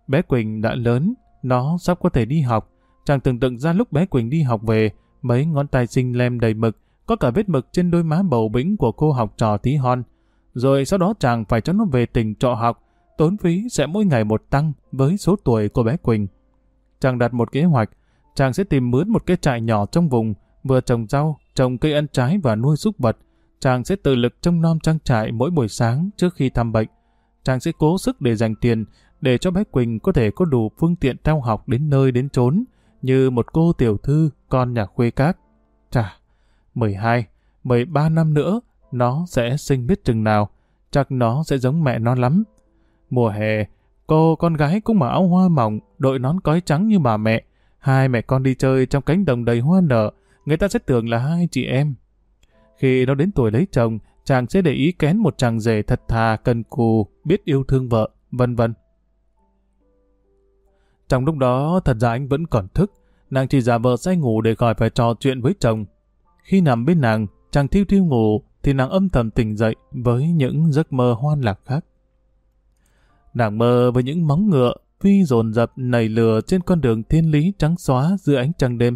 Bé Quỳnh đã lớn, nó sắp có thể đi học. Chàng tưởng tượng ra lúc bé Quỳnh đi học về, mấy ngón tay xinh lem đầy mực, có cả vết mực trên đôi má bầu bĩnh của cô học trò tí hon. Rồi sau đó chàng phải cho nó về tỉnh trọ học, tốn phí sẽ mỗi ngày một tăng với số tuổi của bé Quỳnh. Chàng đặt một kế hoạch, chàng sẽ tìm mướn một cái trại nhỏ trong vùng, vừa trồng rau, trồng cây ăn trái và nuôi súc vật. Chàng sẽ tự lực trông nom trang trại mỗi buổi sáng trước khi thăm bệnh. Chàng sẽ cố sức để dành tiền, để cho bé Quỳnh có thể có đủ phương tiện theo học đến nơi đến chốn, như một cô tiểu thư, con nhà khuê các. Chà, mười hai, mười ba năm nữa, nó sẽ sinh biết chừng nào, chắc nó sẽ giống mẹ nó lắm. Mùa hè, cô con gái cũng mặc áo hoa mỏng, đội nón cói trắng như bà mẹ. Hai mẹ con đi chơi trong cánh đồng đầy hoa nở, người ta sẽ tưởng là hai chị em. Khi nó đến tuổi lấy chồng, chàng sẽ để ý kén một chàng rể thật thà, cần cù, biết yêu thương vợ, vân vân. Trong lúc đó, thật ra anh vẫn còn thức, nàng chỉ giả vờ say ngủ để khỏi phải trò chuyện với chồng. Khi nằm bên nàng, chàng thiêu thiêu ngủ, thì nàng âm thầm tỉnh dậy với những giấc mơ hoan lạc khác. Nàng mơ với những móng ngựa phi dồn dập nảy lửa trên con đường thiên lý trắng xóa giữa ánh trăng đêm.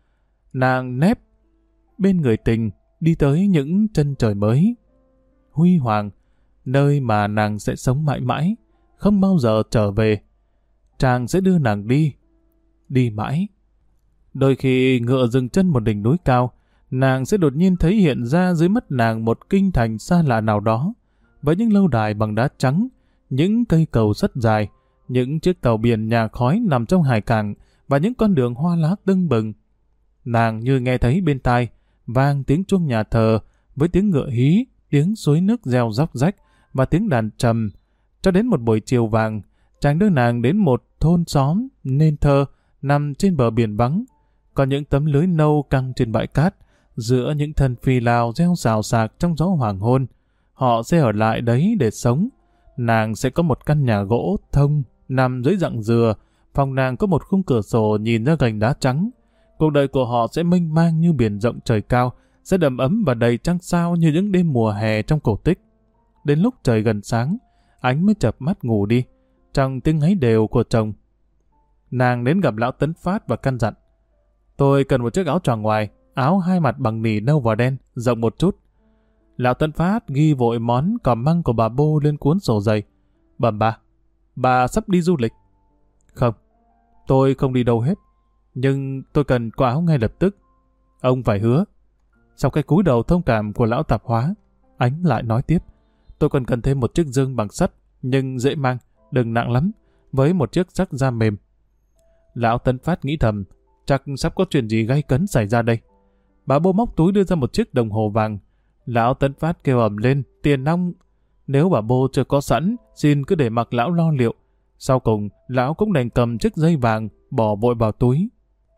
Nàng nép bên người tình, đi tới những chân trời mới, huy hoàng, nơi mà nàng sẽ sống mãi mãi, không bao giờ trở về. Chàng sẽ đưa nàng đi, đi mãi. Đôi khi ngựa dừng chân một đỉnh núi cao, nàng sẽ đột nhiên thấy hiện ra dưới mắt nàng một kinh thành xa lạ nào đó, với những lâu đài bằng đá trắng, những cây cầu rất dài, những chiếc tàu biển nhà khói nằm trong hải cảng và những con đường hoa lá tưng bừng. Nàng như nghe thấy bên tai vang tiếng chuông nhà thờ với tiếng ngựa hí, tiếng suối nước reo róc rách và tiếng đàn trầm. Cho đến một buổi chiều vàng, chàng đưa nàng đến một thôn xóm nên thơ nằm trên bờ biển vắng. Có những tấm lưới nâu căng trên bãi cát, giữa những thân phi lao reo xào xạc trong gió hoàng hôn. Họ sẽ ở lại đấy để sống. Nàng sẽ có một căn nhà gỗ thông nằm dưới rặng dừa, phòng nàng có một khung cửa sổ nhìn ra gành đá trắng. Cuộc đời của họ sẽ mênh mang như biển rộng trời cao, sẽ đầm ấm và đầy trăng sao như những đêm mùa hè trong cổ tích. Đến lúc trời gần sáng, ánh mới chợp mắt ngủ đi, trong tiếng ngáy đều của chồng. Nàng đến gặp lão Tấn Phát và căn dặn: tôi cần một chiếc áo choàng ngoài, áo hai mặt bằng nỉ nâu và đen, rộng một chút. Lão Tấn Phát ghi vội món cò măng của bà Bô lên cuốn sổ dày. Bẩm bà, bà sắp đi du lịch. Không, tôi không đi đâu hết, nhưng tôi cần có áo ngay lập tức. Ông phải hứa. Sau cái cúi đầu thông cảm của lão tạp hóa, Ánh lại nói tiếp: tôi còn cần thêm một chiếc dương bằng sắt, nhưng dễ mang, đừng nặng lắm, với một chiếc rắc da mềm. Lão Tấn Phát nghĩ thầm, chắc sắp có chuyện gì gay cấn xảy ra đây. Bà Bô móc túi đưa ra một chiếc đồng hồ vàng. Lão Tấn Phát kêu ầm lên: tiền nong! Nếu bà Bô chưa có sẵn, xin cứ để mặc lão lo liệu. Sau cùng, lão cũng đành cầm chiếc dây vàng, bỏ vội vào túi.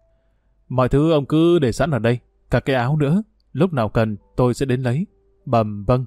Mọi thứ ông cứ để sẵn ở đây, cả cái áo nữa. Lúc nào cần, tôi sẽ đến lấy. Bẩm vâng.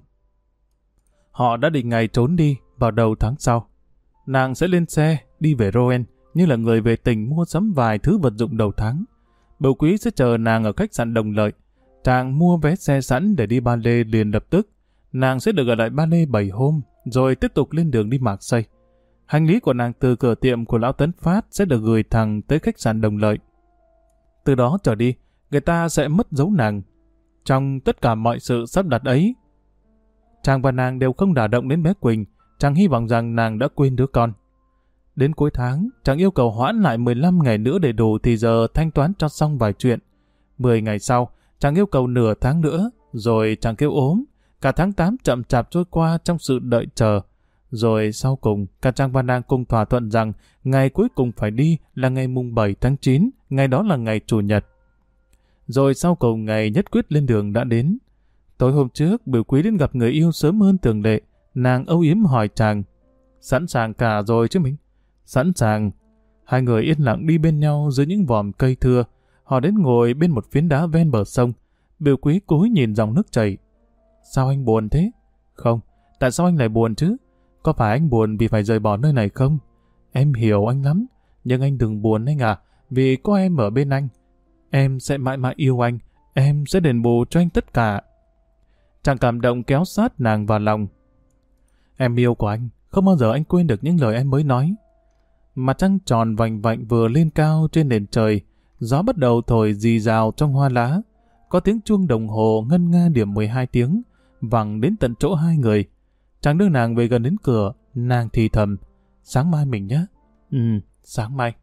Họ đã định ngày trốn đi vào đầu tháng sau. Nàng sẽ lên xe, đi về Rouen, như là người về tỉnh mua sắm vài thứ vật dụng đầu tháng. Bưu Quý sẽ chờ nàng ở khách sạn Đồng Lợi. Chàng mua vé xe sẵn để đi Ba Lê liền lập tức. Nàng sẽ được ở lại Ba Lê bảy hôm, rồi tiếp tục lên đường đi Marseille. Hành lý của nàng từ cửa tiệm của lão Tấn Phát sẽ được gửi thẳng tới khách sạn Đồng Lợi. Từ đó trở đi, người ta sẽ mất dấu nàng. Trong tất cả mọi sự sắp đặt ấy, chàng và nàng đều không đả động đến bé Quỳnh. Chàng hy vọng rằng nàng đã quên đứa con. Đến cuối tháng, chàng yêu cầu hoãn lại mười lăm ngày nữa để đủ thì giờ thanh toán cho xong vài chuyện. mười ngày sau, chàng yêu cầu nửa tháng nữa, rồi chàng kêu ốm. Cả tháng tám chậm chạp trôi qua trong sự đợi chờ. Rồi sau cùng, cả chàng và nàng cùng thỏa thuận rằng ngày cuối cùng phải đi là ngày mùng bảy tháng chín, ngày đó là ngày Chủ nhật. Rồi sau cùng ngày nhất quyết lên đường đã đến. Tối hôm trước, Bưu Quý đến gặp người yêu sớm hơn thường lệ. Nàng âu yếm hỏi chàng: sẵn sàng cả rồi chứ mình? Sẵn sàng. Hai người yên lặng đi bên nhau dưới những vòm cây thưa. Họ đến ngồi bên một phiến đá ven bờ sông. Bưu Quý cúi nhìn dòng nước chảy. Sao anh buồn thế? Không, tại sao anh lại buồn chứ? Có phải anh buồn vì phải rời bỏ nơi này không? Em hiểu anh lắm, nhưng anh đừng buồn anh à, vì có em ở bên anh. Em sẽ mãi mãi yêu anh, em sẽ đền bù cho anh tất cả. Chàng cảm động kéo sát nàng vào lòng. Em yêu của anh, không bao giờ anh quên được những lời em mới nói. Mặt trăng tròn vành vạnh vừa lên cao trên nền trời, gió bắt đầu thổi rì rào trong hoa lá. Có tiếng chuông đồng hồ ngân nga điểm mười hai tiếng, vẳng đến tận chỗ hai người. Chàng đưa nàng về gần đến cửa, nàng thì thầm, sáng mai mình nhé. Ừ, sáng mai.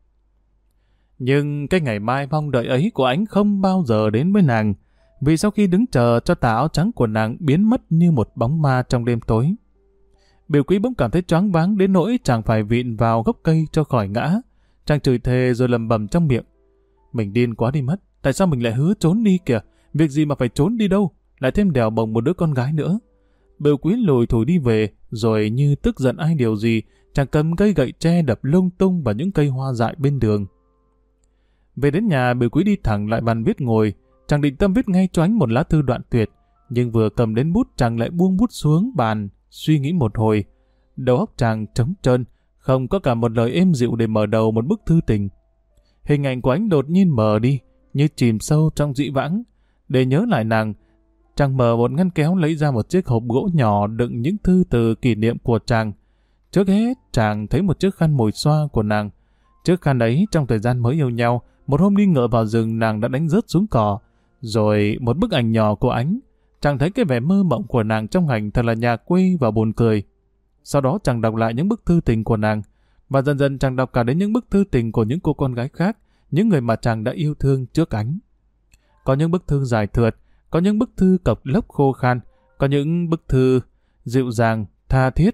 Nhưng cái ngày mai mong đợi ấy của anh không bao giờ đến với nàng, vì sau khi đứng chờ cho tà áo trắng của nàng biến mất như một bóng ma trong đêm tối. Biểu Quý bỗng cảm thấy choáng váng đến nỗi chàng phải vịn vào gốc cây cho khỏi ngã. Chàng chửi thề rồi lầm bầm trong miệng. Mình điên quá đi mất, tại sao mình lại hứa trốn đi kìa, việc gì mà phải trốn đi đâu, lại thêm đèo bồng một đứa con gái nữa. Biểu Quý lùi thủi đi về, rồi như tức giận ai điều gì, chàng cầm cây gậy tre đập lung tung vào những cây hoa dại bên đường. Về đến nhà, Biểu Quý đi thẳng lại bàn viết ngồi, chàng định tâm viết ngay cho anh một lá thư đoạn tuyệt, nhưng vừa cầm đến bút chàng lại buông bút xuống bàn, suy nghĩ một hồi. Đầu óc chàng trống trơn, không có cả một lời êm dịu để mở đầu một bức thư tình. Hình ảnh của anh đột nhiên mờ đi, như chìm sâu trong dĩ vãng. Để nhớ lại nàng, chàng mở một ngăn kéo lấy ra một chiếc hộp gỗ nhỏ đựng những thư từ kỷ niệm của chàng. Trước hết, chàng thấy một chiếc khăn mồi xoa của nàng. Chiếc khăn ấy trong thời gian mới yêu nhau, một hôm đi ngựa vào rừng nàng đã đánh rớt xuống cỏ. Rồi một bức ảnh nhỏ của ánh. Chàng thấy cái vẻ mơ mộng của nàng trong ảnh thật là nhà quê và buồn cười. Sau đó chàng đọc lại những bức thư tình của nàng, và dần dần chàng đọc cả đến những bức thư tình của những cô con gái khác, những người mà chàng đã yêu thương trước ánh. Có những bức thư dài thượt, có những bức thư cộc lốc khô khan, có những bức thư dịu dàng, tha thiết,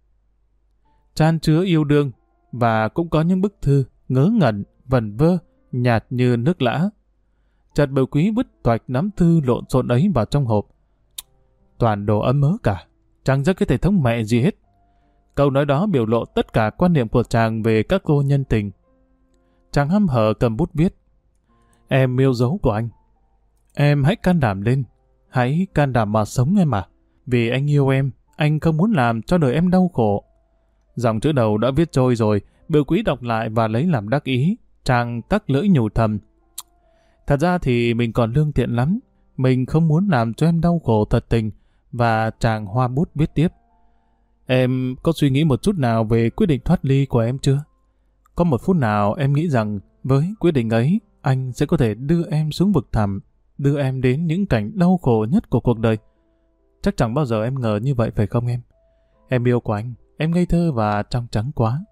chan chứa yêu đương, và cũng có những bức thư ngớ ngẩn, vẩn vơ, nhạt như nước lã. Chợt Biểu Quý vứt toạch nắm thư lộn xộn ấy vào trong hộp. Toàn đồ ấm mớ cả, chẳng ra cái thể thống mẹ gì hết. Câu nói đó biểu lộ tất cả quan niệm của chàng về các cô nhân tình. Chàng hăm hở cầm bút viết. Em yêu dấu của anh. Em hãy can đảm lên, hãy can đảm mà sống em à. Vì anh yêu em, anh không muốn làm cho đời em đau khổ. Dòng chữ đầu đã viết trôi rồi, Biểu Quý đọc lại và lấy làm đắc ý. Chàng tắc lưỡi nhủ thầm. Thật ra thì mình còn lương thiện lắm, mình không muốn làm cho em đau khổ thật tình. Và chàng hoa bút viết tiếp. Em có suy nghĩ một chút nào về quyết định thoát ly của em chưa? Có một phút nào em nghĩ rằng với quyết định ấy, anh sẽ có thể đưa em xuống vực thẳm, đưa em đến những cảnh đau khổ nhất của cuộc đời? Chắc chẳng bao giờ em ngờ như vậy phải không em? Em yêu của anh, em ngây thơ và trong trắng quá.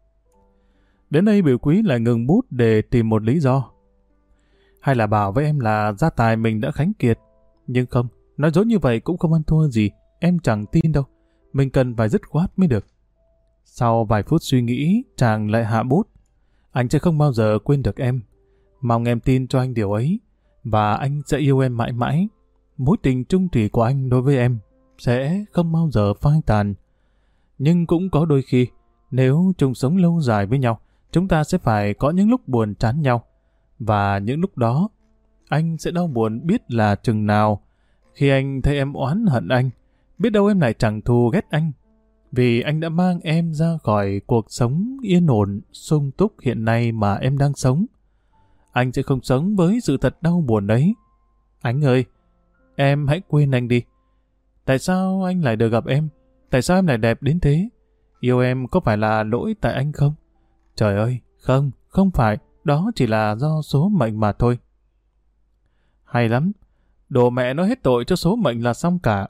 Đến đây Biểu Quý lại ngừng bút để tìm một lý do. Hay là bảo với em là gia tài mình đã khánh kiệt? Nhưng không, nói dối như vậy cũng không ăn thua gì, em chẳng tin đâu. Mình cần phải dứt khoát mới được. Sau vài phút suy nghĩ, chàng lại hạ bút. Anh sẽ không bao giờ quên được em. Mong em tin cho anh điều ấy. Và anh sẽ yêu em mãi mãi. Mối tình trung thủy của anh đối với em sẽ không bao giờ phai tàn. Nhưng cũng có đôi khi, nếu chung sống lâu dài với nhau, chúng ta sẽ phải có những lúc buồn chán nhau. Và những lúc đó, anh sẽ đau buồn biết là chừng nào. Khi anh thấy em oán hận anh, biết đâu em lại chẳng thù ghét anh. Vì anh đã mang em ra khỏi cuộc sống yên ổn, sung túc hiện nay mà em đang sống. Anh sẽ không sống với sự thật đau buồn đấy. Anh ơi, em hãy quên anh đi. Tại sao anh lại được gặp em? Tại sao em lại đẹp đến thế? Yêu em có phải là lỗi tại anh không? Trời ơi, không, không phải. Đó chỉ là do số mệnh mà thôi. Hay lắm. Đồ mẹ nói hết tội cho số mệnh là xong cả.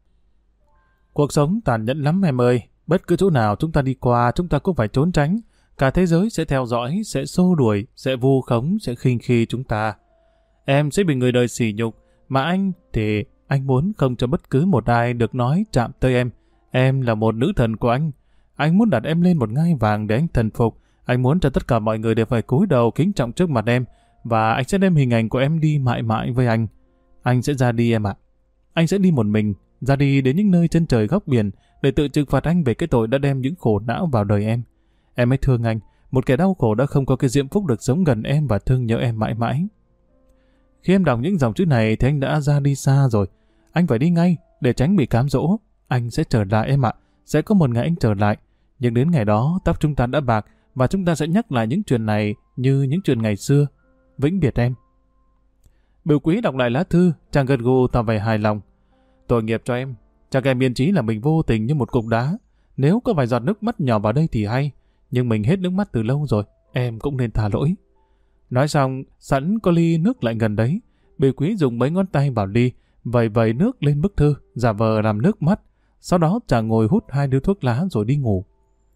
Cuộc sống tàn nhẫn lắm em ơi. Bất cứ chỗ nào chúng ta đi qua, chúng ta cũng phải trốn tránh. Cả thế giới sẽ theo dõi, sẽ xô đuổi, sẽ vu khống, sẽ khinh khi chúng ta. Em sẽ bị người đời sỉ nhục. Mà anh thì anh muốn không cho bất cứ một ai được nói chạm tới em. Em là một nữ thần của anh. Anh muốn đặt em lên một ngai vàng để anh thần phục. Anh muốn cho tất cả mọi người đều phải cúi đầu kính trọng trước mặt em. Và anh sẽ đem hình ảnh của em đi mãi mãi với anh. Anh sẽ ra đi em ạ. Anh sẽ đi một mình, ra đi đến những nơi chân trời góc biển để tự trừng phạt anh về cái tội đã đem những khổ não vào đời em. Em hãy thương anh, một kẻ đau khổ đã không có cái diễm phúc được sống gần em và thương nhớ em mãi mãi. Khi em đọc những dòng chữ này thì anh đã ra đi xa rồi. Anh phải đi ngay để tránh bị cám dỗ. Anh sẽ trở lại em ạ. Sẽ có một ngày anh trở lại. Nhưng đến ngày đó tóc chúng ta đã bạc và chúng ta sẽ nhắc lại những chuyện này như những chuyện ngày xưa. Vĩnh biệt em. Biểu Quý đọc lại lá thư, chàng gật gù tỏ vẻ hài lòng. Tội nghiệp cho em. Chàng em biên trí là mình vô tình như một cục đá. Nếu có vài giọt nước mắt nhỏ vào đây thì hay. Nhưng mình hết nước mắt từ lâu rồi, em cũng nên tha lỗi. Nói xong, sẵn có ly nước lại gần đấy. Bỉ Quý dùng mấy ngón tay vào ly, vẩy vẩy nước lên bức thư, giả vờ làm nước mắt. Sau đó chàng ngồi hút hai điếu thuốc lá rồi đi ngủ.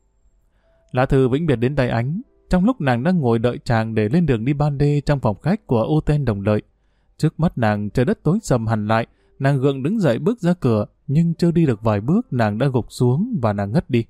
Lá thư vĩnh biệt đến tay Ánh, trong lúc nàng đang ngồi đợi chàng để lên đường đi ban đê trong phòng khách của Hotel Đồng Lợi. Trước mắt nàng trời đất tối sầm hẳn lại, nàng gượng đứng dậy bước ra cửa, nhưng chưa đi được vài bước nàng đã gục xuống và nàng ngất đi.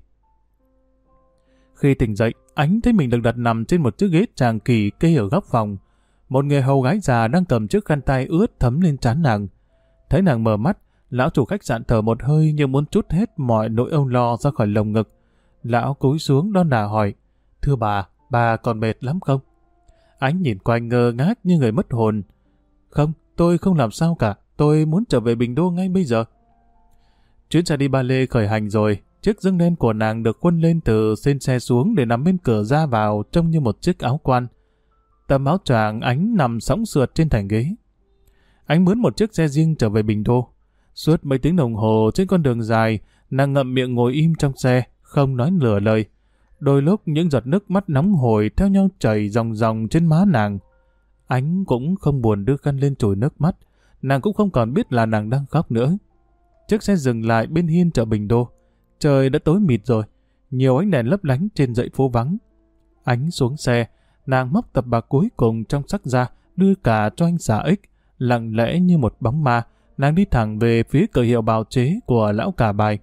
Khi tỉnh dậy, Ánh thấy mình được đặt nằm trên một chiếc ghế tràng kỳ kê ở góc phòng. Một người hầu gái già đang cầm chiếc khăn tay ướt thấm lên trán nàng. Thấy nàng mở mắt, lão chủ khách sạn thở một hơi như muốn trút hết mọi nỗi âu lo ra khỏi lồng ngực. Lão cúi xuống đon đả hỏi, thưa bà, bà còn mệt lắm không? Ánh nhìn quanh ngơ ngác như người mất hồn. Không, tôi không làm sao cả, tôi muốn trở về Bình Đô ngay bây giờ. Chuyến xe đi Ba Lê khởi hành rồi, chiếc dương đen của nàng được khuân lên từ trên xe xuống để nằm bên cửa ra vào trông như một chiếc áo quan. Tấm áo choàng Ánh nằm sõng sượt trên thành ghế. Ánh mướn một chiếc xe riêng trở về Bình Đô. Suốt mấy tiếng đồng hồ trên con đường dài, nàng ngậm miệng ngồi im trong xe, không nói nửa lời. Đôi lúc những giọt nước mắt nóng hổi theo nhau chảy ròng ròng trên má nàng. Ánh cũng không buồn đưa khăn lên chùi nước mắt, nàng cũng không còn biết là nàng đang khóc nữa. Chiếc xe dừng lại bên hiên chợ Bình Đô. Trời đã tối mịt rồi, nhiều ánh đèn lấp lánh trên dãy phố vắng. Ánh xuống xe, nàng móc tập bạc cuối cùng trong xắc ra, đưa cả cho anh xà ích. Lặng lẽ như một bóng ma, nàng đi thẳng về phía cửa hiệu bào chế của lão Cả Bài.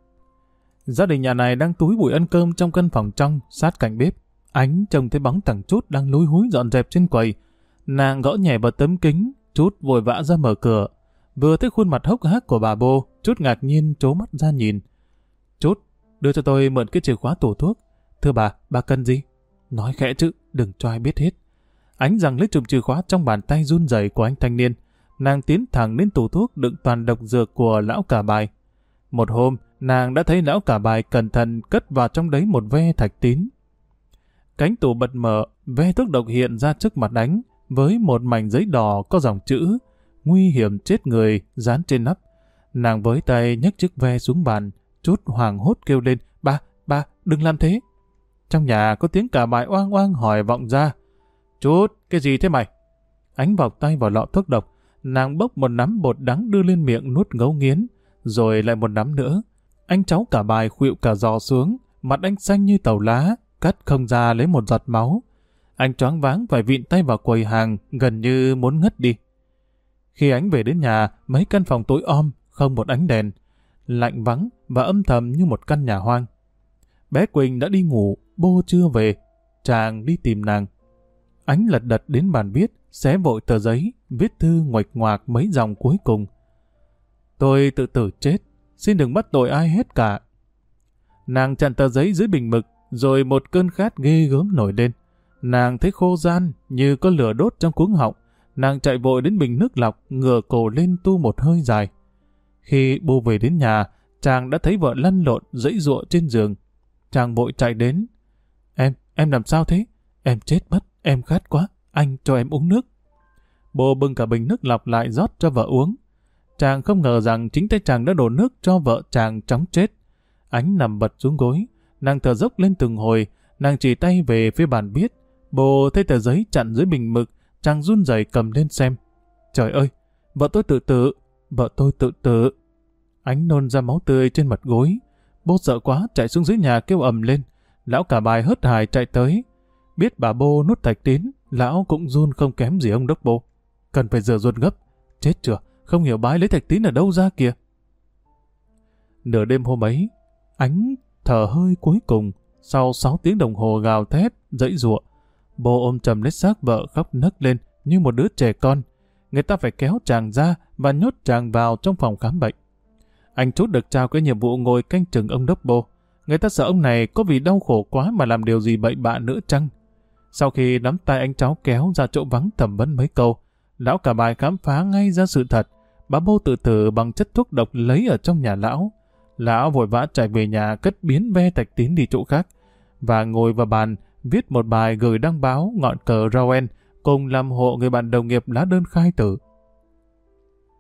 Gia đình nhà này đang túi bụi ăn cơm trong căn phòng trong, sát cạnh bếp. Ánh trông thấy bóng thằng Trút đang lúi húi dọn dẹp trên quầy. Nàng gõ nhẹ vào tấm kính, Trút vội vã ra mở cửa. Vừa thấy khuôn mặt hốc hác của bà Bô, Trút ngạc nhiên trố mắt ra nhìn. Trút, đưa cho tôi mượn cái chìa khóa tủ thuốc. Thưa bà, bà cần gì? Nói khẽ chứ, đừng cho ai biết hết. Ánh rằng lấy chùm chìa khóa trong bàn tay run rẩy của anh thanh niên. Nàng tiến thẳng đến tủ thuốc đựng toàn độc dược của lão Cả Bài. Một hôm, nàng đã thấy lão Cả Bài cẩn thận cất vào trong đấy một ve thạch tín. Cánh tủ bật mở, ve thuốc độc hiện ra trước mặt Ánh với một mảnh giấy đỏ có dòng chữ nguy hiểm chết người dán trên nắp. Nàng với tay nhấc chiếc ve xuống bàn, Trút hoảng hốt kêu lên, ba, ba, đừng làm thế. Trong nhà có tiếng Cả Bài oang oang hỏi vọng ra, Trút, cái gì thế mày? Ánh vọc tay vào lọ thuốc độc, nàng bốc một nắm bột đắng đưa lên miệng nuốt ngấu nghiến, rồi lại một nắm nữa. Anh cháu Cả Bài khuỵu cả giò xuống, mặt anh xanh như tàu lá, cắt không ra lấy một giọt máu. Anh choáng váng phải vịn tay vào quầy hàng, gần như muốn ngất đi. Khi Ánh về đến nhà, mấy căn phòng tối om, không một ánh đèn, lạnh vắng và âm thầm như một căn nhà hoang. Bé Quỳnh đã đi ngủ, Bô chưa về, chàng đi tìm nàng. Ánh lật đật đến bàn viết, xé vội tờ giấy, viết thư nguệch ngoạc mấy dòng cuối cùng. Tôi tự tử chết, xin đừng bắt tội ai hết cả. Nàng chặn tờ giấy dưới bình mực, rồi một cơn khát ghê gớm nổi lên. Nàng thấy khô ran như có lửa đốt trong cuống họng. Nàng chạy vội đến bình nước lọc, ngửa cổ lên tu một hơi dài. Khi Bô về đến nhà, chàng đã thấy vợ lăn lộn dãy giụa trên giường. Chàng vội chạy đến. Em, em làm sao thế? Em chết mất, em khát quá, anh cho em uống nước. Bô bưng cả bình nước lọc lại rót cho vợ uống. Chàng không ngờ rằng chính tay chàng đã đổ nước cho vợ chàng chóng chết. Ánh nằm bật xuống gối, nàng thở dốc lên từng hồi, nàng chỉ tay về phía bàn viết. Bô thấy tờ giấy chặn dưới bình mực, chàng run rẩy cầm lên xem. Trời ơi, vợ tôi tự tử, vợ tôi tự tử. Ánh nôn ra máu tươi trên mặt gối. Bô sợ quá chạy xuống dưới nhà kêu ầm lên. Lão Cả Bài hớt hải chạy tới. Biết bà Bô nuốt thạch tín, lão cũng run không kém gì ông đốc Bô. Cần phải rửa ruột gấp. Chết chưa, không hiểu bái lấy thạch tín ở đâu ra kìa. Nửa đêm hôm ấy, Ánh thở hơi cuối cùng, sau sáu tiếng đồng hồ gào thét, dãy giụa. Bô ôm chầm lấy xác vợ khóc nấc lên như một đứa trẻ con. Người ta phải kéo chàng ra và nhốt chàng vào trong phòng khám bệnh. Anh Trút được trao cái nhiệm vụ ngồi canh chừng ông đốc Bô. Người ta sợ ông này có vì đau khổ quá mà làm điều gì bậy bạ nữa chăng? Sau khi nắm tay anh cháu kéo ra chỗ vắng thẩm vấn mấy câu, lão Cả Bài khám phá ngay ra sự thật. Bà Bô tự tử bằng chất thuốc độc lấy ở trong nhà lão. Lão vội vã chạy về nhà cất biến ve thạch tín đi chỗ khác và ngồi vào bàn viết một bài gửi đăng báo ngọn cờ Rouen cùng làm hộ người bạn đồng nghiệp lá đơn khai tử.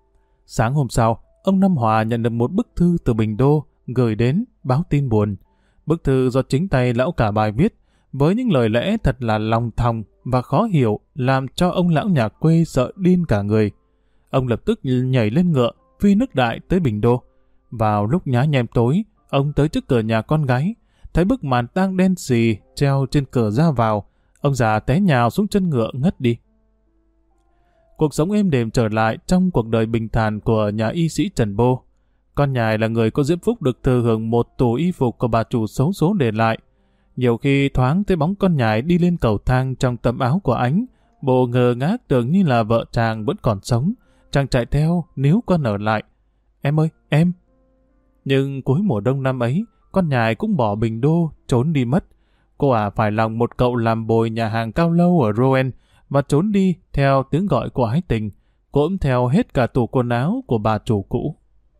Sáng hôm sau, ông Năm Hòa nhận được một bức thư từ Bình Đô gửi đến báo tin buồn. Bức thư do chính tay lão cả bài viết, với những lời lẽ thật là lòng thòng và khó hiểu, làm cho ông lão nhà quê sợ điên cả người. Ông lập tức nhảy lên ngựa, phi nước đại tới Bình Đô. Vào lúc nhá nhem tối, ông tới trước cửa nhà con gái, thấy bức màn tang đen xì treo trên cửa ra vào. Ông già té nhào xuống chân ngựa ngất đi. Cuộc sống êm đềm trở lại trong cuộc đời bình thản của nhà y sĩ Trần Bô. Con nhài là người có diễm phúc được thừa hưởng một tủ y phục của bà chủ xấu số để lại. Nhiều khi thoáng thấy bóng con nhài đi lên cầu thang trong tấm áo của Ánh, Bô ngơ ngác tưởng như là vợ chàng vẫn còn sống. Chàng chạy theo níu con ở lại. Em ơi, em! Nhưng cuối mùa đông năm ấy, con nhài cũng bỏ Bình Đô, trốn đi mất. Cô ả phải lòng một cậu làm bồi nhà hàng cao lâu ở Rouen và trốn đi theo tiếng gọi của ái tình, cũng theo hết cả tủ quần áo của bà chủ cũ.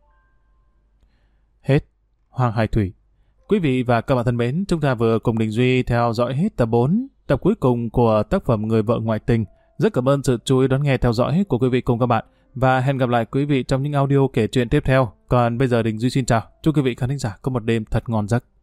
Hết Hoàng Hải Thủy. Quý vị và các bạn thân mến, chúng ta vừa cùng Đình Duy theo dõi hết tập bốn, tập cuối cùng của tác phẩm Người vợ ngoại tình. Rất cảm ơn sự chú ý đón nghe theo dõi của quý vị cùng các bạn, và hẹn gặp lại quý vị trong những audio kể chuyện tiếp theo. Còn bây giờ Đình Duy xin chào, chúc quý vị khán thính giả có một đêm thật ngon giấc.